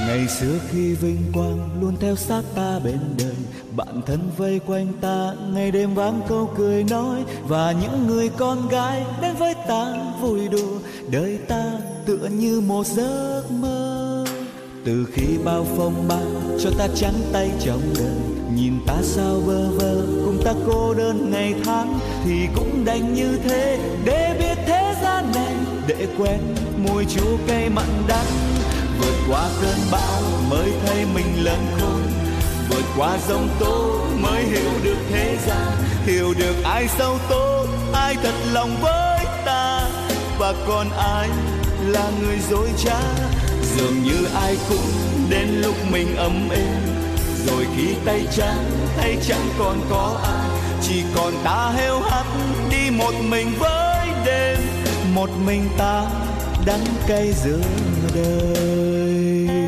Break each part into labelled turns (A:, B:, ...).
A: Ngày xưa khi vinh quang luôn theo sát ta bên đời, bạn thân vây quanh ta ngày đêm vang câu cười nói, và những người con gái đến với ta vui đùa. Đời ta tựa như một giấc mơ, từ khi bao phong ba cho ta trắng tay trong đời. Nhìn ta sao bơ vơ cùng ta cô đơn ngày tháng, thì cũng đành như thế để biết thế gian này, để quen mùi chua cay mặn đắng. Vượt qua cơn bão mới thấy mình lớn khôn, vượt qua giông tố mới hiểu được thế gian, hiểu được ai sâu tốt, ai thật lòng với ta, và còn ai là người dối trá. Dường như ai cũng đến lúc mình ấm êm, rồi khi tay chẳng còn có ai, chỉ còn ta heo hắt đi một mình với đêm, một mình ta đắng cay giữa đời.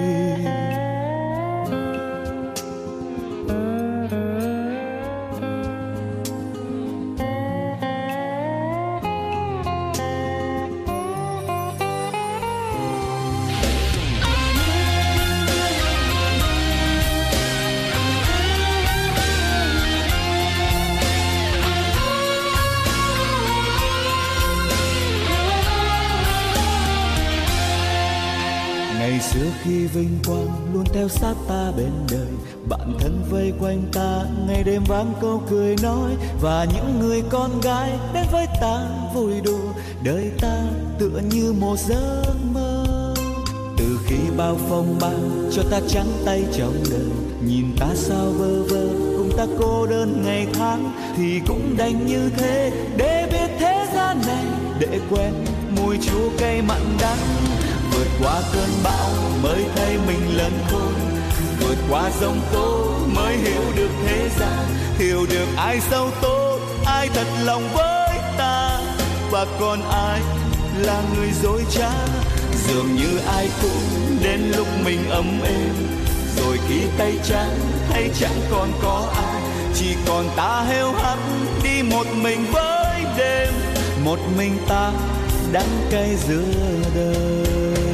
A: Ngày xưa khi vinh quang luôn theo sát ta bên đời, bạn thân vây quanh ta ngày đêm vang câu cười nói, và những người con gái đến với ta vui đùa. Đời ta tựa như một giấc mơ, từ khi bao phong ba cho ta trắng tay trong đời. Nhìn ta sao bơ vơ cùng ta cô đơn ngày tháng, thì cũng đành như thế để biết thế gian này, để quen mùi chua cay mặn đắng. Vượt qua cơn bão mới thấy mình lớn khôn, vượt qua giông tố mới hiểu được thế gian, hiểu được ai sâu tốt, ai thật lòng với ta, và còn ai là người dối trá. Dường như ai cũng đến lúc mình ấm êm, rồi khi tay chẳng còn có ai, chỉ còn ta heo hắt đi một mình với đêm, một mình ta đắng cay giữa đời.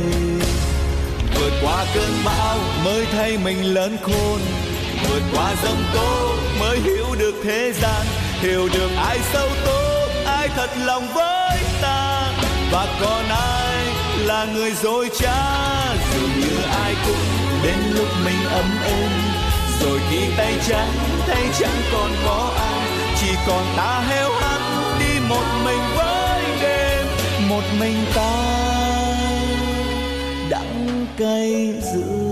A: Vượt qua cơn bão mới thấy mình lớn khôn, vượt qua giông tố mới hiểu được thế gian, hiểu được ai sâu tốt, ai thật lòng với ta, và còn ai là người dối trá. Dường như ai cũng đến lúc mình ấm êm, rồi khi tay chẳng còn có ai, chỉ còn ta heo hắt đi một mình với đêm, một mình ta đắng cay giữa